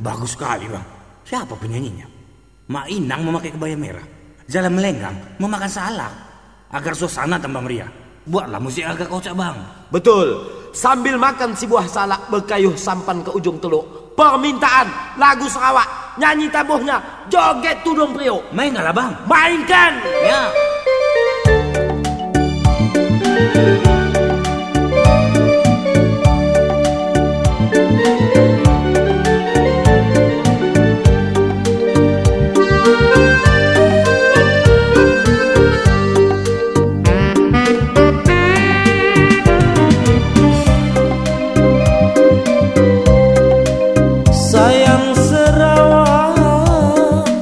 Bagus sekali bang. Siapa penyanyinya? Mak Inang memakai kebaya merah, Jalan Melenggang memakan salak. Agar suasana tambah meriah, buatlah musik agak kocak bang. Betul. Sambil makan si buah salak berkayuh sampan ke ujung teluk, permintaan lagu Sarawak, nyanyi tabuhnya, joget tudung priok. Main lah bang. Mainkan. Ya. Sayang Sarawak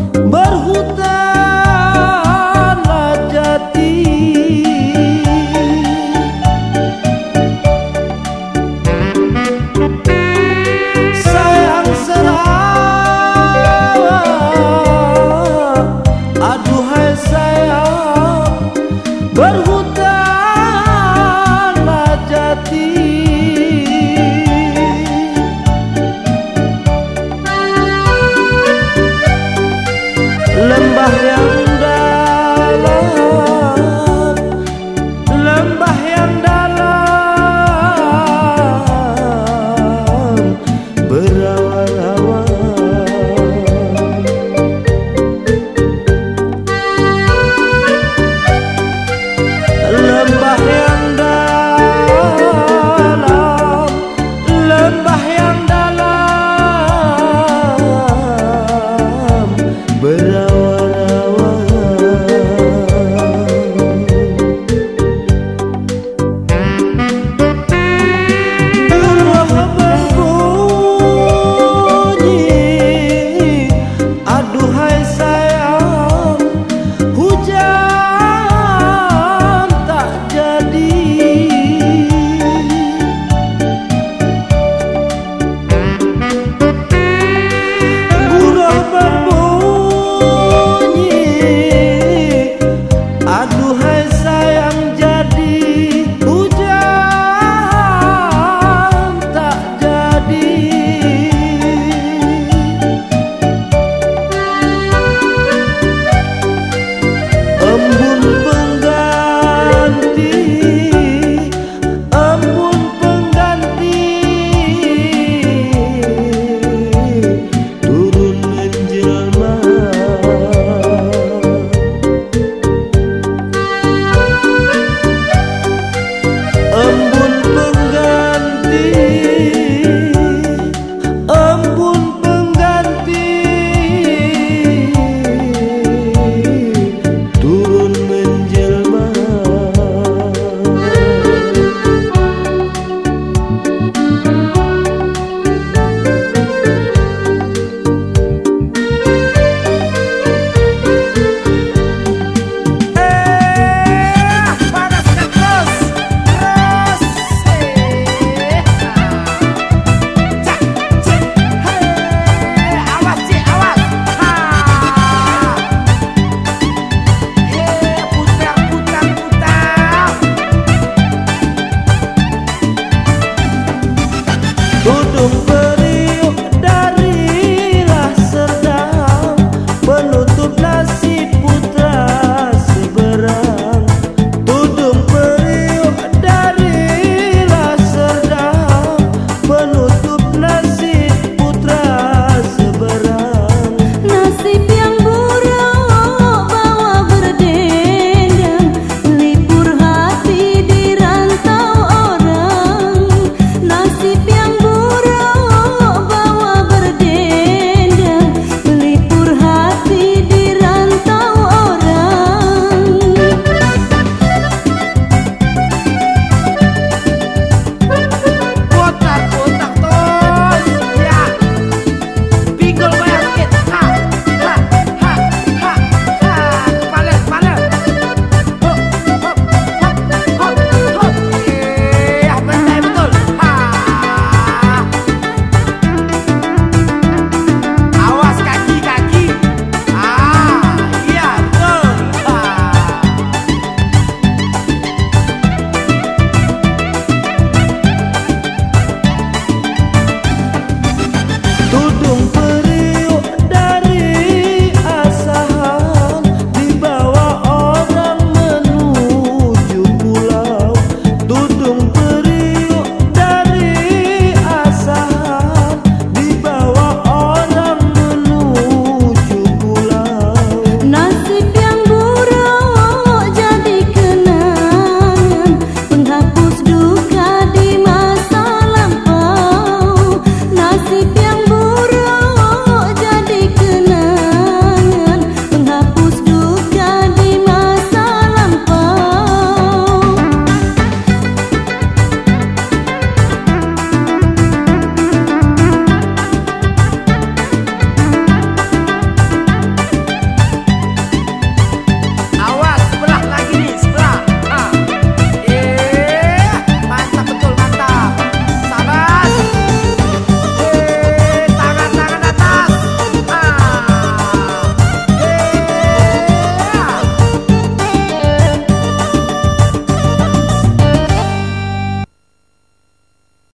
berhutanlah jati, sayang Sarawak, aduhai sayang berhutanlah jati. Lembah yang dalam, lembah yang dalam,